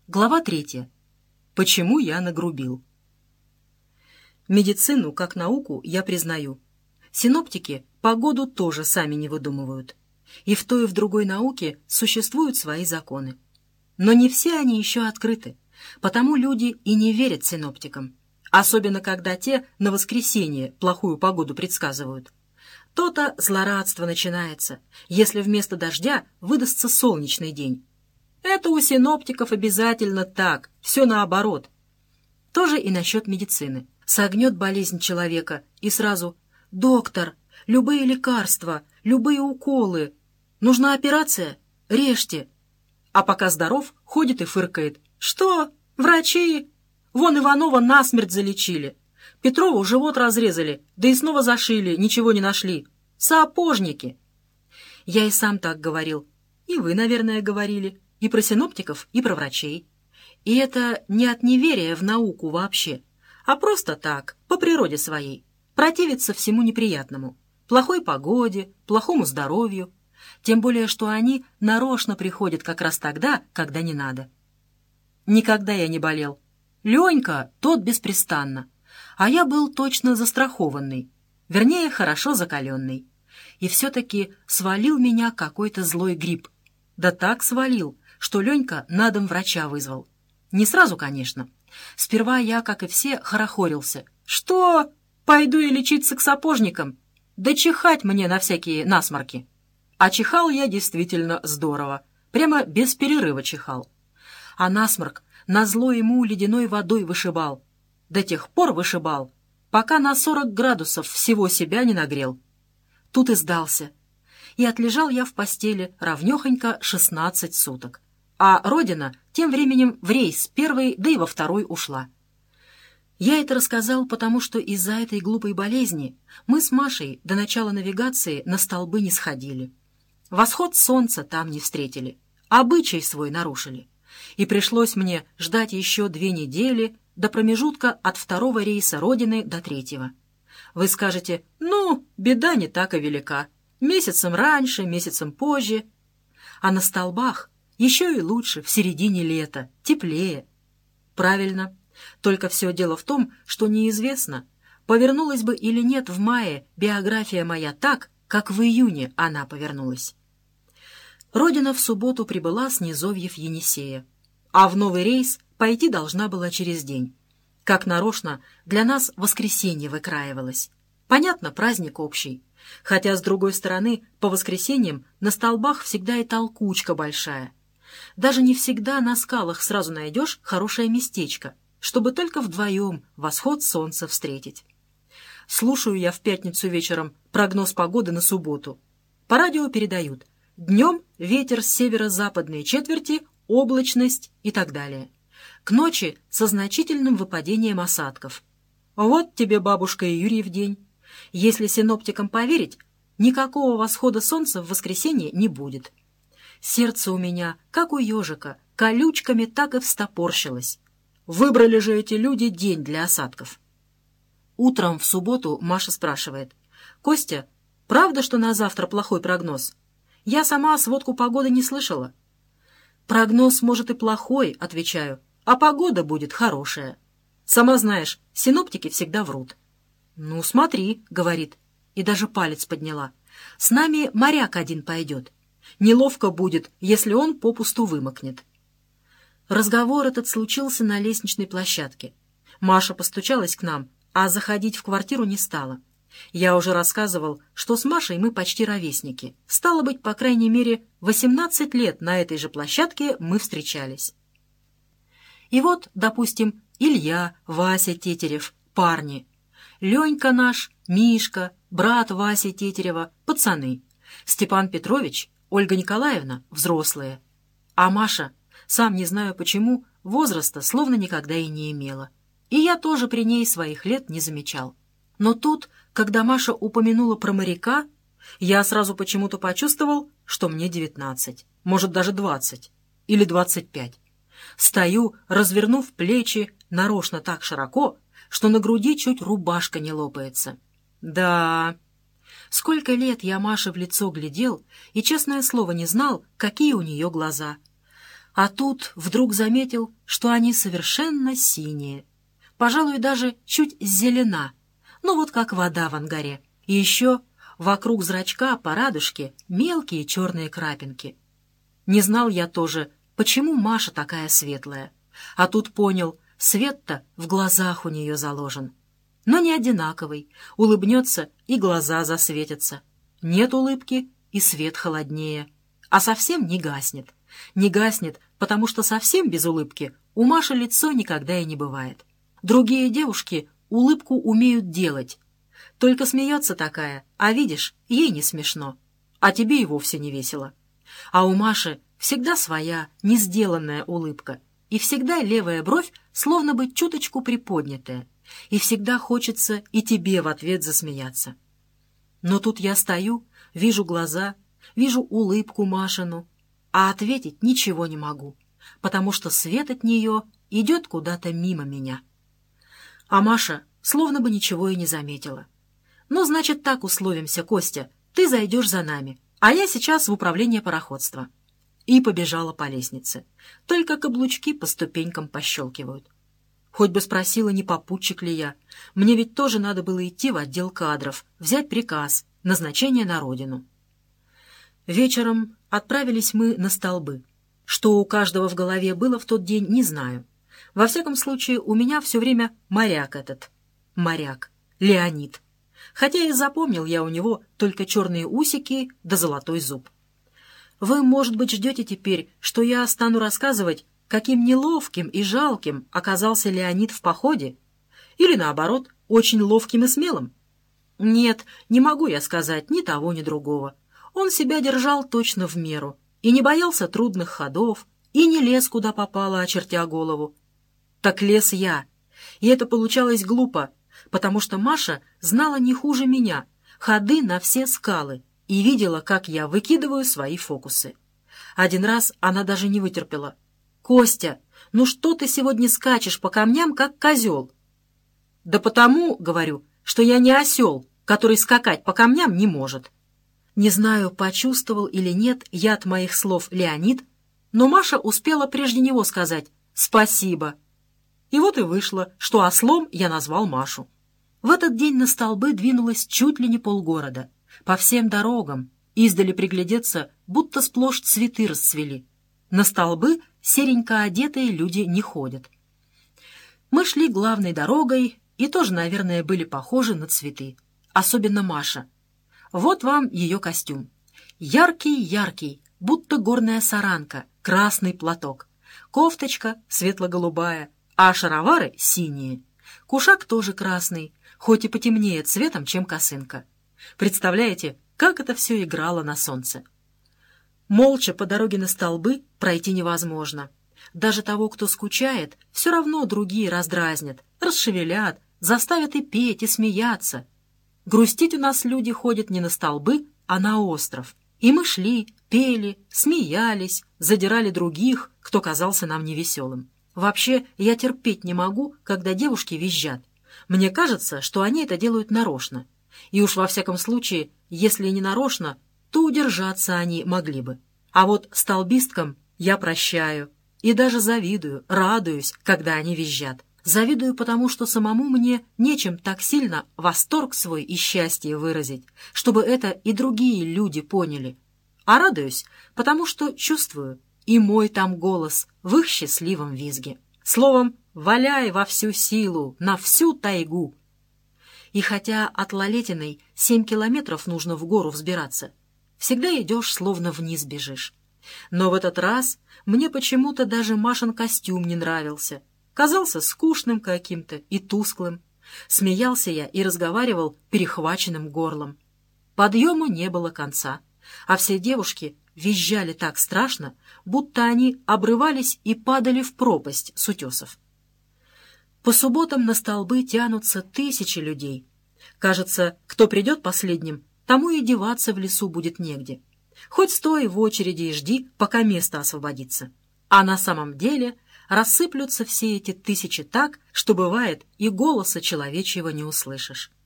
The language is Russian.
Глава 3. Почему я нагрубил? Медицину как науку я признаю. Синоптики погоду тоже сами не выдумывают. И в той, и в другой науке существуют свои законы. Но не все они еще открыты, потому люди и не верят синоптикам. Особенно, когда те на воскресенье плохую погоду предсказывают. То-то злорадство начинается, если вместо дождя выдастся солнечный день. Это у синоптиков обязательно так, все наоборот. Тоже и насчет медицины. Согнет болезнь человека, и сразу: «Доктор, любые лекарства, любые уколы. Нужна операция? Режьте». А пока здоров, ходит и фыркает: «Что? Врачи? Вон Иванова насмерть залечили. Петрову живот разрезали, да и снова зашили, ничего не нашли. Сапожники». Я и сам так говорил. И вы, наверное, говорили. И про синоптиков, и про врачей. И это не от неверия в науку вообще, а просто так, по природе своей. Противиться всему неприятному. Плохой погоде, плохому здоровью. Тем более, что они нарочно приходят как раз тогда, когда не надо. Никогда я не болел. Ленька тот беспрестанно. А я был точно застрахованный. Вернее, хорошо закаленный. И все-таки свалил меня какой-то злой грипп. Да так свалил, что Ленька на дом врача вызвал. Не сразу, конечно. Сперва я, как и все, хорохорился. «Что? Пойду я лечиться к сапожникам? Да чихать мне на всякие насморки». А чихал я действительно здорово. Прямо без перерыва чихал. А насморк назло ему ледяной водой вышибал. До тех пор вышибал, пока на 40 градусов всего себя не нагрел. Тут и сдался. И отлежал я в постели ровнёхонько 16 суток. А Родина тем временем в рейс первый, да и во второй ушла. Я это рассказал, потому что из-за этой глупой болезни мы с Машей до начала навигации на столбы не сходили. Восход солнца там не встретили, обычай свой нарушили. И пришлось мне ждать еще 2 недели до промежутка от второго рейса Родины до 3-го. Вы скажете: ну, беда не так и велика. Месяцем раньше, месяцем позже. А на столбах еще и лучше в середине лета, теплее. Правильно. Только все дело в том, что неизвестно, повернулась бы или нет в мае биография моя так, как в июне она повернулась. Родина в субботу прибыла с низовьев Енисея, а в новый рейс пойти должна была через день. Как нарочно, для нас воскресенье выкраивалось. Понятно, праздник общий. Хотя, с другой стороны, по воскресеньям на столбах всегда и толкучка большая. Даже не всегда на скалах сразу найдешь хорошее местечко, чтобы только вдвоем восход солнца встретить. Слушаю я в пятницу вечером прогноз погоды на субботу. По радио передают: днем ветер с северо-западной четверти, облачность и так далее. К ночи со значительным выпадением осадков. Вот тебе, бабушка, и Юрьев день. Если синоптикам поверить, никакого восхода солнца в воскресенье не будет. Сердце у меня, как у ежика, колючками так и встопорщилось. Выбрали же эти люди день для осадков. Утром в субботу Маша спрашивает: «Костя, правда, что на завтра плохой прогноз? Я сама сводку погоды не слышала». «Прогноз, может, и плохой, — отвечаю, — а погода будет хорошая. Сама знаешь, синоптики всегда врут». «Ну, смотри, — говорит, и даже палец подняла, — с нами моряк один пойдет. Неловко будет, если он попусту вымокнет». Разговор этот случился на лестничной площадке. Маша постучалась к нам, а заходить в квартиру не стала. Я уже рассказывал, что с Машей мы почти ровесники. Стало быть, по крайней мере, 18 лет на этой же площадке мы встречались. И вот, допустим, Илья, Вася Тетерев, парни. Ленька наш, Мишка, брат Васи Тетерева, пацаны. Степан Петрович, Ольга Николаевна, взрослые. А Маша, сам не знаю почему, возраста словно никогда и не имела. И я тоже при ней своих лет не замечал. Но тут, когда Маша упомянула про моряка, я сразу почему-то почувствовал, что мне 19, может даже 20 или 25. Стою, развернув плечи нарочно так широко, что на груди чуть рубашка не лопается. Да, сколько лет я Маше в лицо глядел и, честное слово, не знал, какие у нее глаза. А тут вдруг заметил, что они совершенно синие. Пожалуй, даже чуть зелена, ну вот как вода в ангаре. И еще вокруг зрачка по радужке мелкие черные крапинки. Не знал я тоже, почему Маша такая светлая. А тут понял, свет-то в глазах у нее заложен. Но не одинаковый. Улыбнется, и глаза засветятся. Нет улыбки, и свет холоднее. А совсем не гаснет. Не гаснет, потому что совсем без улыбки у Маши лицо никогда и не бывает. Другие девушки улыбку умеют делать. Только смеется такая, а видишь, ей не смешно. А тебе и вовсе не весело. А у Маши всегда своя, не сделанная улыбка. И всегда левая бровь словно бы чуточку приподнятая. И всегда хочется и тебе в ответ засмеяться. Но тут я стою, вижу глаза, вижу улыбку Машину, а ответить ничего не могу, потому что свет от нее идет куда-то мимо меня. А Маша словно бы ничего и не заметила. «Ну, значит, так условимся, Костя, ты зайдешь за нами, а я сейчас в управление пароходства». И побежала по лестнице. Только каблучки по ступенькам пощелкивают. Хоть бы спросила, не попутчик ли я. Мне ведь тоже надо было идти в отдел кадров, взять приказ, назначение на родину. Вечером отправились мы на столбы. Что у каждого в голове было в тот день, не знаю. Во всяком случае, у меня все время моряк этот. Моряк. Леонид. Хотя и запомнил я у него только черные усики да золотой зуб. Вы, может быть, ждете теперь, что я стану рассказывать, каким неловким и жалким оказался Леонид в походе? Или, наоборот, очень ловким и смелым? Нет, не могу я сказать ни того, ни другого. Он себя держал точно в меру, и не боялся трудных ходов, и не лез куда попало, очертя голову. Так лез я, и это получалось глупо, потому что Маша знала не хуже меня ходы на все скалы и видела, как я выкидываю свои фокусы. Один раз она даже не вытерпела. «Костя, ну что ты сегодня скачешь по камням, как козел?» «Да потому, — говорю, — что я не осел, который скакать по камням не может». Не знаю, почувствовал или нет яд моих слов Леонид, но Маша успела прежде него сказать «спасибо». И вот и вышло, что ослом я назвал Машу. В этот день на столбы двинулось чуть ли не полгорода. По всем дорогам, издали приглядеться, будто сплошь цветы расцвели. На столбы серенько одетые люди не ходят. Мы шли главной дорогой и тоже, наверное, были похожи на цветы. Особенно Маша. Вот вам ее костюм. Яркий-яркий, будто горная саранка, красный платок. Кофточка светло-голубая, а шаровары синие. Кушак тоже красный, хоть и потемнее цветом, чем косынка. Представляете, как это все играло на солнце? Молча по дороге на столбы пройти невозможно. Даже того, кто скучает, все равно другие раздразнят, расшевелят, заставят и петь, и смеяться. Грустить у нас люди ходят не на столбы, а на остров. И мы шли, пели, смеялись, задирали других, кто казался нам невеселым. Вообще, я терпеть не могу, когда девушки визжат. Мне кажется, что они это делают нарочно. И уж во всяком случае, если не нарочно, то удержаться они могли бы. А вот столбисткам я прощаю и даже завидую, радуюсь, когда они визжат. Завидую, потому что самому мне нечем так сильно восторг свой и счастье выразить, чтобы это и другие люди поняли. А радуюсь, потому что чувствую и мой там голос в их счастливом визге. Словом, валяй во всю силу, на всю тайгу. И хотя от Лалетиной 7 километров нужно в гору взбираться, всегда идешь, словно вниз бежишь. Но в этот раз мне почему-то даже Машин костюм не нравился. Казался скучным каким-то и тусклым. Смеялся я и разговаривал перехваченным горлом. Подъему не было конца, а все девушки визжали так страшно, будто они обрывались и падали в пропасть с утесов. По субботам на столбы тянутся тысячи людей. Кажется, кто придет последним, тому и деваться в лесу будет негде. Хоть стой в очереди и жди, пока место освободится. А на самом деле рассыплются все эти тысячи так, что бывает и голоса человечьего не услышишь.